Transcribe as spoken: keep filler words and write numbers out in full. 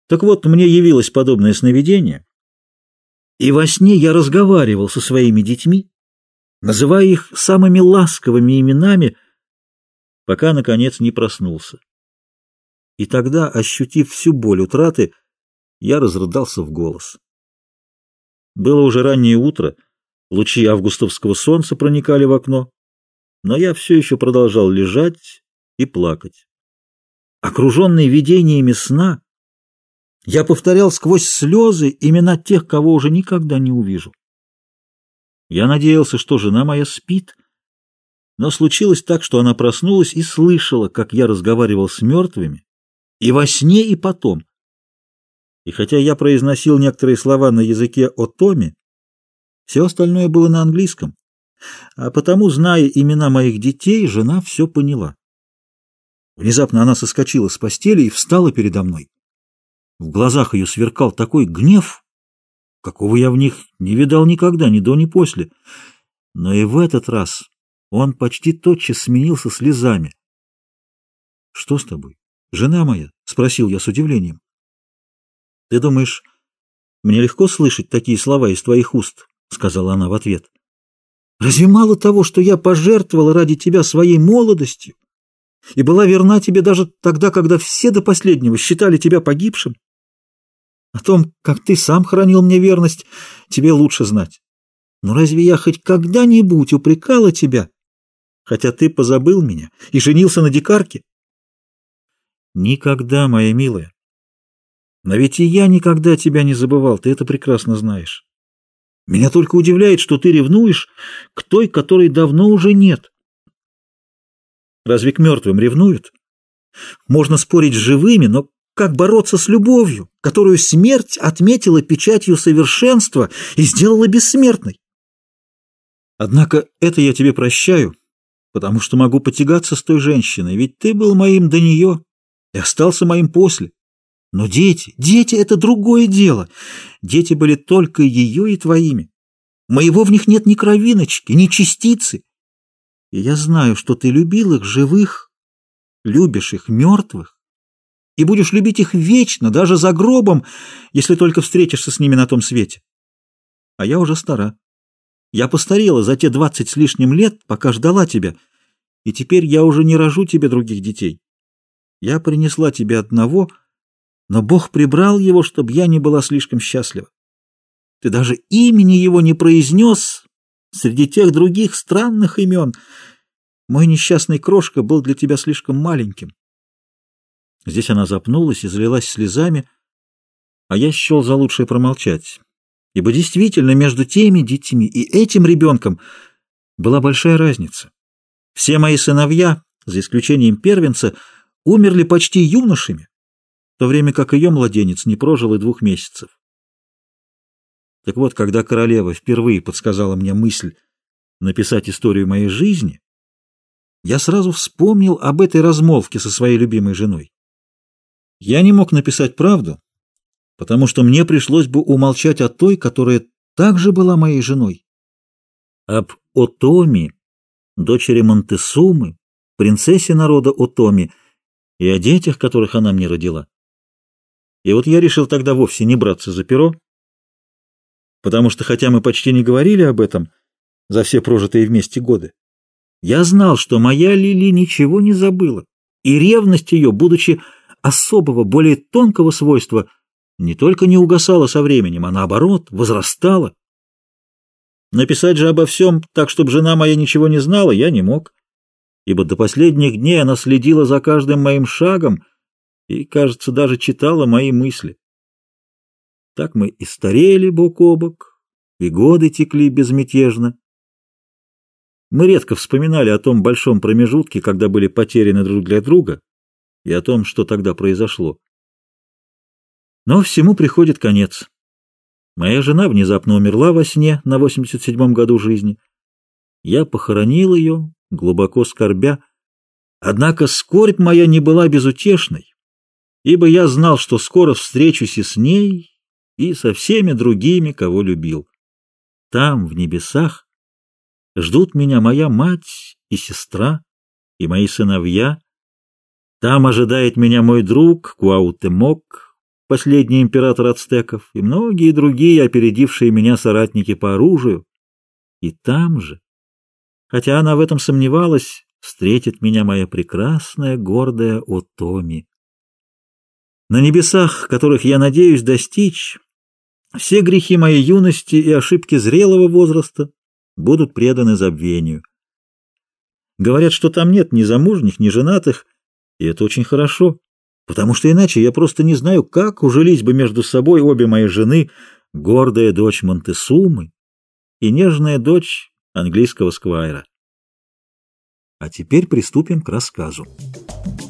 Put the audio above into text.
Так вот, мне явилось подобное сновидение, и во сне я разговаривал со своими детьми, называя их самыми ласковыми именами, пока, наконец, не проснулся. И тогда, ощутив всю боль утраты, я разрыдался в голос. Было уже раннее утро, лучи августовского солнца проникали в окно, но я все еще продолжал лежать и плакать. Окруженный видениями сна, я повторял сквозь слезы имена тех, кого уже никогда не увижу. Я надеялся, что жена моя спит, но случилось так, что она проснулась и слышала, как я разговаривал с мертвыми, и во сне, и потом. И хотя я произносил некоторые слова на языке отоми, все остальное было на английском, а потому, зная имена моих детей, жена все поняла. Внезапно она соскочила с постели и встала передо мной. В глазах ее сверкал такой гнев, какого я в них не видал никогда, ни до, ни после. Но и в этот раз он почти тотчас сменился слезами. — Что с тобой, жена моя? — спросил я с удивлением. — Ты думаешь, мне легко слышать такие слова из твоих уст? — сказала она в ответ. — Разве мало того, что я пожертвовала ради тебя своей молодостью и была верна тебе даже тогда, когда все до последнего считали тебя погибшим? О том, как ты сам хранил мне верность, тебе лучше знать. Но разве я хоть когда-нибудь упрекала тебя, хотя ты позабыл меня и женился на дикарке? Никогда, моя милая. Но ведь и я никогда тебя не забывал, ты это прекрасно знаешь. Меня только удивляет, что ты ревнуешь к той, которой давно уже нет. Разве к мертвым ревнуют? Можно спорить с живыми, но как бороться с любовью, которую смерть отметила печатью совершенства и сделала бессмертной? Однако это я тебе прощаю, потому что могу потягаться с той женщиной, ведь ты был моим до нее и остался моим после. Но дети, дети — это другое дело. Дети были только ее и твоими. Моего в них нет ни кровиночки, ни частицы. И я знаю, что ты любил их живых, любишь их мертвых, и будешь любить их вечно, даже за гробом, если только встретишься с ними на том свете. А я уже стара. Я постарела за те двадцать с лишним лет, пока ждала тебя, и теперь я уже не рожу тебе других детей. Я принесла тебе одного, но Бог прибрал его, чтобы я не была слишком счастлива. Ты даже имени его не произнес среди тех других странных имен. Мой несчастный крошка был для тебя слишком маленьким. Здесь она запнулась и залилась слезами, а я счел за лучшее промолчать, ибо действительно между теми детьми и этим ребенком была большая разница. Все мои сыновья, за исключением первенца, умерли почти юношами, в то время как ее младенец не прожил и двух месяцев. Так вот, когда королева впервые подсказала мне мысль написать историю моей жизни, я сразу вспомнил об этой размолвке со своей любимой женой. Я не мог написать правду, потому что мне пришлось бы умолчать о той, которая также была моей женой. Об Отоми, дочери Монтесумы, принцессе народа Отоми, и о детях, которых она мне родила. И вот я решил тогда вовсе не браться за перо, потому что, хотя мы почти не говорили об этом за все прожитые вместе годы, я знал, что моя Лили ничего не забыла, и ревность ее, будучи особого, более тонкого свойства, не только не угасала со временем, а наоборот, возрастала. Написать же обо всем так, чтобы жена моя ничего не знала, я не мог, ибо до последних дней она следила за каждым моим шагом и, кажется, даже читала мои мысли. Так мы и старели бок о бок, и годы текли безмятежно. Мы редко вспоминали о том большом промежутке, когда были потеряны друг для друга, и о том, что тогда произошло. Но всему приходит конец. Моя жена внезапно умерла во сне на восемьдесят седьмом году жизни. Я похоронил ее, глубоко скорбя. Однако скорбь моя не была безутешной, ибо я знал, что скоро встречусь и с ней, и со всеми другими, кого любил. Там, в небесах, ждут меня моя мать и сестра, и мои сыновья. Там ожидает меня мой друг Куаутемок, последний император ацтеков, и многие другие опередившие меня соратники по оружию. И там же, хотя она в этом сомневалась, встретит меня моя прекрасная, гордая Отоми. На небесах, которых я надеюсь достичь, все грехи моей юности и ошибки зрелого возраста будут преданы забвению. Говорят, что там нет ни замужних, ни женатых, и это очень хорошо, потому что иначе я просто не знаю, как ужились бы между собой обе мои жены, гордая дочь Монтесумы и нежная дочь английского сквайра. А теперь приступим к рассказу.